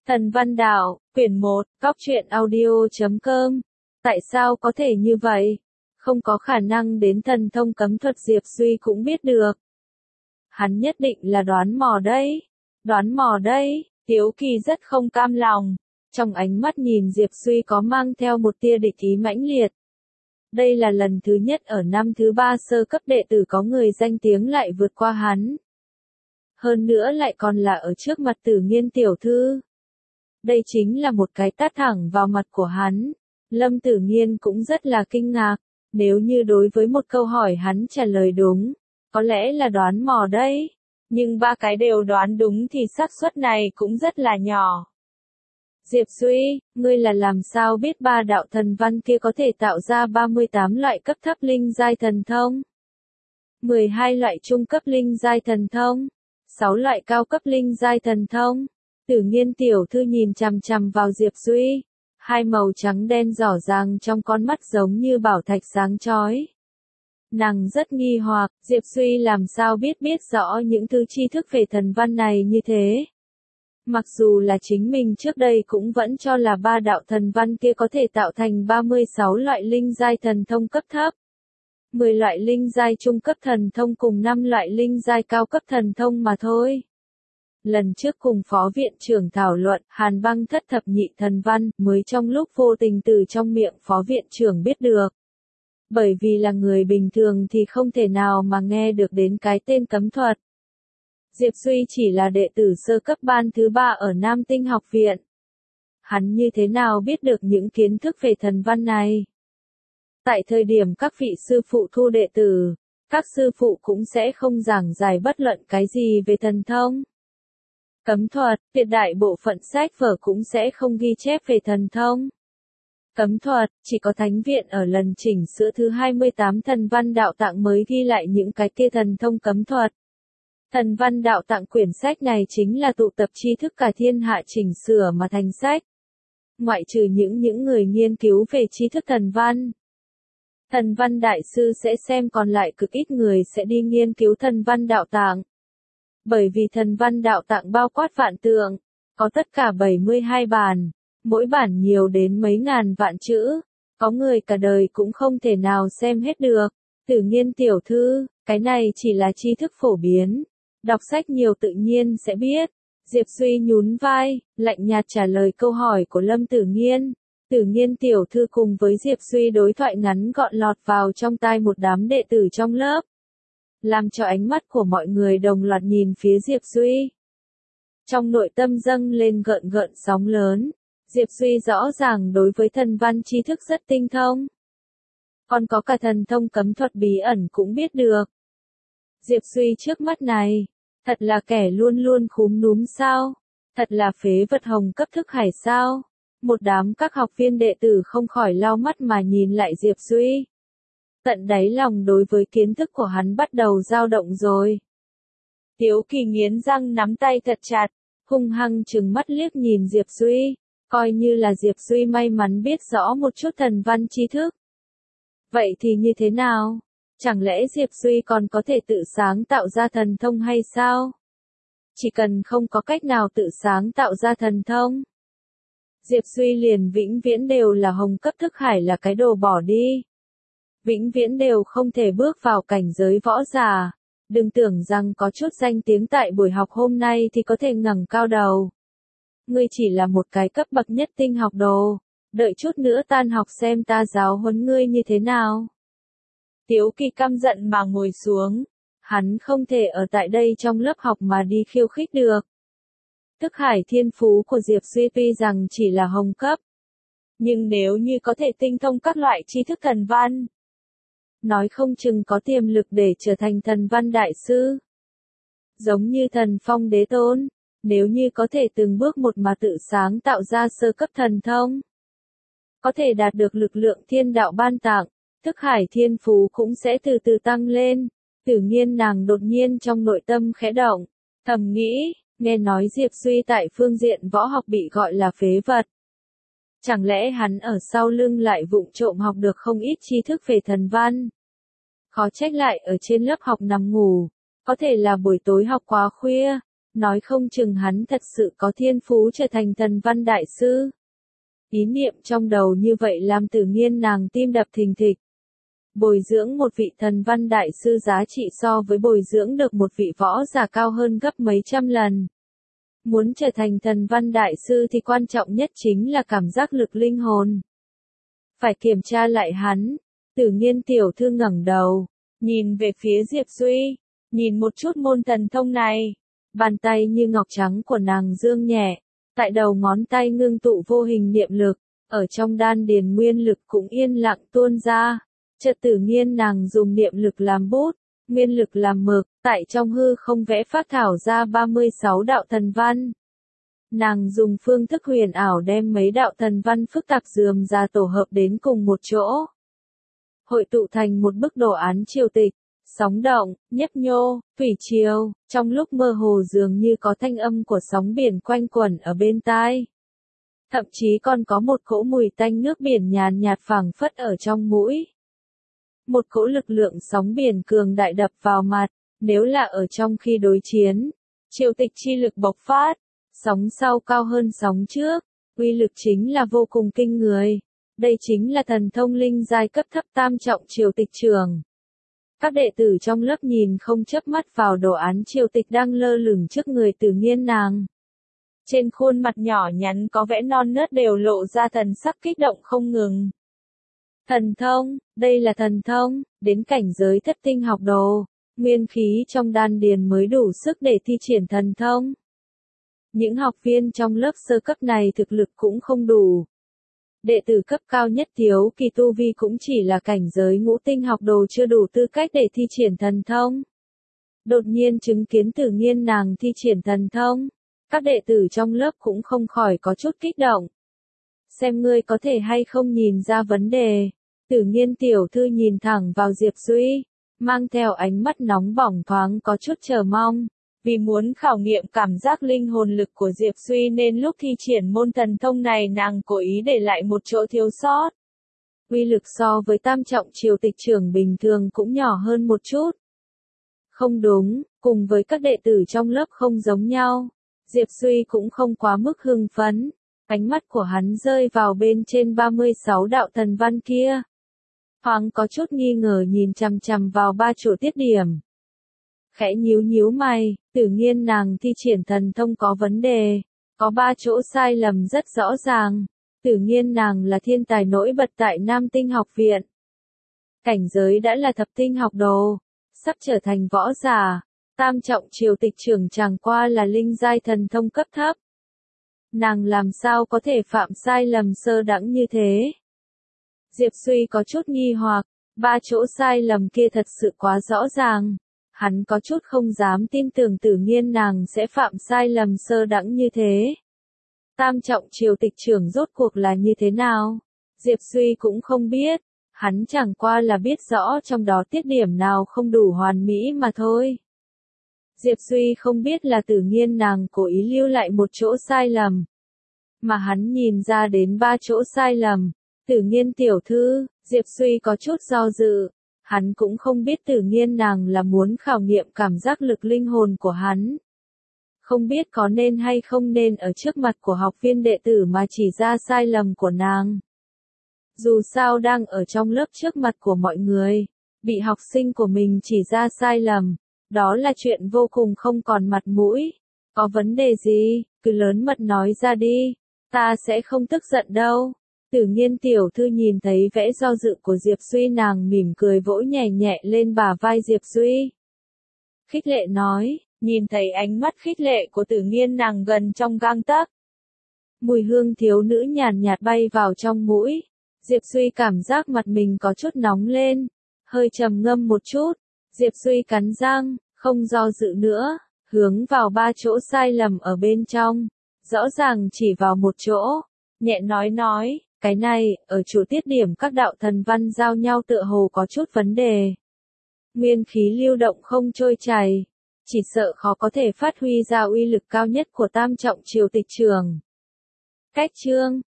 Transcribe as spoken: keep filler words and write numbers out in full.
Thần Văn Đạo, quyển một, cóc truyện audio chấm com. Tại sao có thể như vậy? Không có khả năng đến thần thông cấm thuật Diệp Duy cũng biết được. Hắn nhất định là đoán mò đấy. Đoán mò đấy, Tiếu Kỳ rất không cam lòng. Trong ánh mắt nhìn Diệp Duy có mang theo một tia địch ý mãnh liệt. Đây là lần thứ nhất ở năm thứ ba sơ cấp đệ tử có người danh tiếng lại vượt qua hắn. Hơn nữa lại còn là ở trước mặt Tử Nghiên tiểu thư. Đây chính là một cái tát thẳng vào mặt của hắn. Lâm Tử Nghiên cũng rất là kinh ngạc. Nếu như đối với một câu hỏi hắn trả lời đúng, có lẽ là đoán mò đấy. Nhưng ba cái đều đoán đúng thì xác suất này cũng rất là nhỏ. Diệp Duy, ngươi là làm sao biết ba đạo thần văn kia có thể tạo ra ba mươi tám loại cấp thấp linh giai thần thông? mười hai loại trung cấp linh giai thần thông? sáu loại cao cấp linh giai thần thông? Tử Nghiên tiểu thư nhìn chằm chằm vào Diệp Duy. Hai màu trắng đen rõ ràng trong con mắt giống như bảo thạch sáng chói. Nàng rất nghi hoặc, Diệp Duy làm sao biết biết rõ những thứ tri thức về thần văn này như thế. Mặc dù là chính mình trước đây cũng vẫn cho là ba đạo thần văn kia có thể tạo thành ba mươi sáu loại linh giai thần thông cấp thấp. mười loại linh giai trung cấp thần thông cùng năm loại linh giai cao cấp thần thông mà thôi. Lần trước cùng phó viện trưởng thảo luận, Hàn Băng thất thập nhị thần văn, mới trong lúc vô tình từ trong miệng phó viện trưởng biết được. Bởi vì là người bình thường thì không thể nào mà nghe được đến cái tên cấm thuật. Diệp Duy chỉ là đệ tử sơ cấp ban thứ ba ở Nam Tinh học viện. Hắn như thế nào biết được những kiến thức về thần văn này? Tại thời điểm các vị sư phụ thu đệ tử, các sư phụ cũng sẽ không giảng giải bất luận cái gì về thần thông. Cấm thuật, tuyệt đại bộ phận sách vở cũng sẽ không ghi chép về thần thông. Cấm thuật, chỉ có Thánh viện ở lần chỉnh sửa thứ hai mươi tám thần văn đạo tạng mới ghi lại những cái kia thần thông cấm thuật. Thần văn đạo tạng quyển sách này chính là tụ tập tri thức cả thiên hạ chỉnh sửa mà thành sách. Ngoại trừ những những người nghiên cứu về tri thức thần văn. Thần văn đại sư sẽ xem, còn lại cực ít người sẽ đi nghiên cứu thần văn đạo tạng. Bởi vì thần văn đạo tạng bao quát vạn tượng, có tất cả bảy mươi hai bản, mỗi bản nhiều đến mấy ngàn vạn chữ, có người cả đời cũng không thể nào xem hết được. Tử Nghiên tiểu thư, cái này chỉ là tri thức phổ biến, đọc sách nhiều tự nhiên sẽ biết. Diệp Duy nhún vai, lạnh nhạt trả lời câu hỏi của Lâm Tử Nghiên. Tử Nghiên tiểu thư cùng với Diệp Duy đối thoại ngắn gọn lọt vào trong tai một đám đệ tử trong lớp, làm cho ánh mắt của mọi người đồng loạt nhìn phía Diệp Duy. Trong nội tâm dâng lên gợn gợn sóng lớn, Diệp Duy rõ ràng đối với thần văn tri thức rất tinh thông. Còn có cả thần thông cấm thuật bí ẩn cũng biết được. Diệp Duy trước mắt này, thật là kẻ luôn luôn khúm núm sao? Thật là phế vật hồng cấp thức hải sao? Một đám các học viên đệ tử không khỏi lau mắt mà nhìn lại Diệp Duy. Tận đáy lòng đối với kiến thức của hắn bắt đầu dao động rồi. Tiếu Kỳ nghiến răng nắm tay thật chặt, hung hăng trừng mắt liếc nhìn Diệp Duy, coi như là Diệp Duy may mắn biết rõ một chút thần văn tri thức. Vậy thì như thế nào? Chẳng lẽ Diệp Duy còn có thể tự sáng tạo ra thần thông hay sao? Chỉ cần không có cách nào tự sáng tạo ra thần thông, Diệp Duy liền vĩnh viễn đều là hồng cấp thức hải, là cái đồ bỏ đi. Vĩnh viễn đều không thể bước vào cảnh giới võ giả. Đừng tưởng rằng có chút danh tiếng tại buổi học hôm nay thì có thể ngẩng cao đầu. Ngươi chỉ là một cái cấp bậc nhất tinh học đồ. Đợi chút nữa tan học xem ta giáo huấn ngươi như thế nào. Tiếu Kỳ căm giận mà ngồi xuống. Hắn không thể ở tại đây trong lớp học mà đi khiêu khích được. Thức hải thiên phú của Diệp Duy tuy rằng chỉ là hồng cấp, nhưng nếu như có thể tinh thông các loại tri thức thần văn, nói không chừng có tiềm lực để trở thành thần văn đại sư. Giống như Thần Phong Đế Tôn, nếu như có thể từng bước một mà tự sáng tạo ra sơ cấp thần thông, có thể đạt được lực lượng thiên đạo ban tặng, thức hải thiên phú cũng sẽ từ từ tăng lên. Tử Nghiên nàng đột nhiên trong nội tâm khẽ động, thầm nghĩ, nghe nói Diệp Duy tại phương diện võ học bị gọi là phế vật. Chẳng lẽ hắn ở sau lưng lại vụng trộm học được không ít tri thức về thần văn? Khó trách lại ở trên lớp học nằm ngủ, có thể là buổi tối học quá khuya, Nói không chừng hắn thật sự có thiên phú trở thành thần văn đại sư. Ý niệm trong đầu như vậy làm Tử Nghiên nàng tim đập thình thịch. Bồi dưỡng một vị thần văn đại sư giá trị so với bồi dưỡng được một vị võ giả cao hơn gấp mấy trăm lần. Muốn trở thành thần văn đại sư thì quan trọng nhất chính là cảm giác lực linh hồn. Phải kiểm tra lại hắn. Tử Nghiên tiểu thư ngẩng đầu, nhìn về phía Diệp Duy, nhìn một chút môn thần thông này. Bàn tay như ngọc trắng của nàng dương nhẹ, tại đầu ngón tay ngưng tụ vô hình niệm lực, ở trong đan điền nguyên lực cũng yên lặng tuôn ra. Chợt Tử Nghiên nàng dùng niệm lực làm bút, nguyên lực làm mực, tại trong hư không vẽ phác thảo ra ba mươi sáu đạo thần văn. Nàng dùng phương thức huyền ảo đem mấy đạo thần văn phức tạp rườm ra tổ hợp đến cùng một chỗ. Hội tụ thành một bức đồ án triều tịch, sóng động, nhấp nhô, thủy triều, trong lúc mơ hồ dường như có thanh âm của sóng biển quanh quẩn ở bên tai. Thậm chí còn có một cỗ mùi tanh nước biển nhàn nhạt phảng phất ở trong mũi. Một cỗ lực lượng sóng biển cường đại đập vào mặt, nếu là ở trong khi đối chiến, triều tịch chi lực bộc phát, sóng sau cao hơn sóng trước, uy lực chính là vô cùng kinh người. Đây chính là thần thông linh giai cấp thấp tam trọng triều tịch trường. Các đệ tử trong lớp nhìn không chớp mắt vào đồ án triều tịch đang lơ lửng trước người Tử Nghiên nàng. Trên khuôn mặt nhỏ nhắn có vẽ non nớt đều lộ ra thần sắc kích động không ngừng. Thần thông, đây là thần thông, đến cảnh giới thất tinh học đồ, nguyên khí trong đan điền mới đủ sức để thi triển thần thông. Những học viên trong lớp sơ cấp này thực lực cũng không đủ. Đệ tử cấp cao nhất thiếu kỳ tu vi cũng chỉ là cảnh giới ngũ tinh học đồ chưa đủ tư cách để thi triển thần thông. Đột nhiên chứng kiến Tử Nghiên nàng thi triển thần thông, các đệ tử trong lớp cũng không khỏi có chút kích động. Xem ngươi có thể hay không nhìn ra vấn đề. Tử Nghiên tiểu thư nhìn thẳng vào Diệp Duy, mang theo ánh mắt nóng bỏng thoáng có chút chờ mong. Vì muốn khảo nghiệm cảm giác linh hồn lực của Diệp Duy nên lúc thi triển môn thần thông này nàng cố ý để lại một chỗ thiếu sót. Uy lực so với tam trọng triều tịch trưởng bình thường cũng nhỏ hơn một chút. Không đúng, cùng với các đệ tử trong lớp không giống nhau, Diệp Duy cũng không quá mức hưng phấn. Ánh mắt của hắn rơi vào bên trên ba mươi sáu đạo thần văn kia. Thoáng có chút nghi ngờ nhìn chằm chằm vào ba chỗ tiết điểm. Khẽ nhíu nhíu mày, Tử Nghiên nàng thi triển thần thông có vấn đề, có ba chỗ sai lầm rất rõ ràng. Tử Nghiên nàng là thiên tài nổi bật tại Nam Tinh học viện. Cảnh giới đã là thập tinh học đồ, sắp trở thành võ giả, tam trọng triều tịch trưởng chẳng qua là linh giai thần thông cấp thấp. Nàng làm sao có thể phạm sai lầm sơ đẳng như thế? Diệp Duy có chút nghi hoặc, ba chỗ sai lầm kia thật sự quá rõ ràng. Hắn có chút không dám tin tưởng Tử Nghiên nàng sẽ phạm sai lầm sơ đẳng như thế. Tam trọng triều tịch trưởng rốt cuộc là như thế nào? Diệp Duy cũng không biết, hắn chẳng qua là biết rõ trong đó tiết điểm nào không đủ hoàn mỹ mà thôi. Diệp Duy không biết là Tử Nghiên nàng cố ý lưu lại một chỗ sai lầm, mà hắn nhìn ra đến ba chỗ sai lầm. Tử Nghiên tiểu thư, Diệp Duy có chút do dự. Hắn cũng không biết Tử Nghiên nàng là muốn khảo nghiệm cảm giác lực linh hồn của hắn. Không biết có nên hay không nên ở trước mặt của học viên đệ tử mà chỉ ra sai lầm của nàng. Dù sao đang ở trong lớp trước mặt của mọi người, bị học sinh của mình chỉ ra sai lầm, đó là chuyện vô cùng không còn mặt mũi. Có vấn đề gì, cứ lớn mật nói ra đi, ta sẽ không tức giận đâu. Tử Nghiên tiểu thư nhìn thấy vẽ do dự của Diệp Duy nàng mỉm cười vỗ nhẹ nhẹ lên bả vai Diệp Duy. Khích lệ nói, nhìn thấy ánh mắt khích lệ của Tử Nghiên nàng gần trong gang tấc. Mùi hương thiếu nữ nhàn nhạt bay vào trong mũi. Diệp Duy cảm giác mặt mình có chút nóng lên, hơi trầm ngâm một chút. Diệp Duy cắn răng, không do dự nữa, hướng vào ba chỗ sai lầm ở bên trong. Rõ ràng chỉ vào một chỗ, nhẹ nói nói. Cái này, ở chỗ tiết điểm các đạo thần văn giao nhau tựa hồ có chút vấn đề. Nguyên khí lưu động không trôi chảy, chỉ sợ khó có thể phát huy ra uy lực cao nhất của tam trọng triều tịch trường. Cách chương,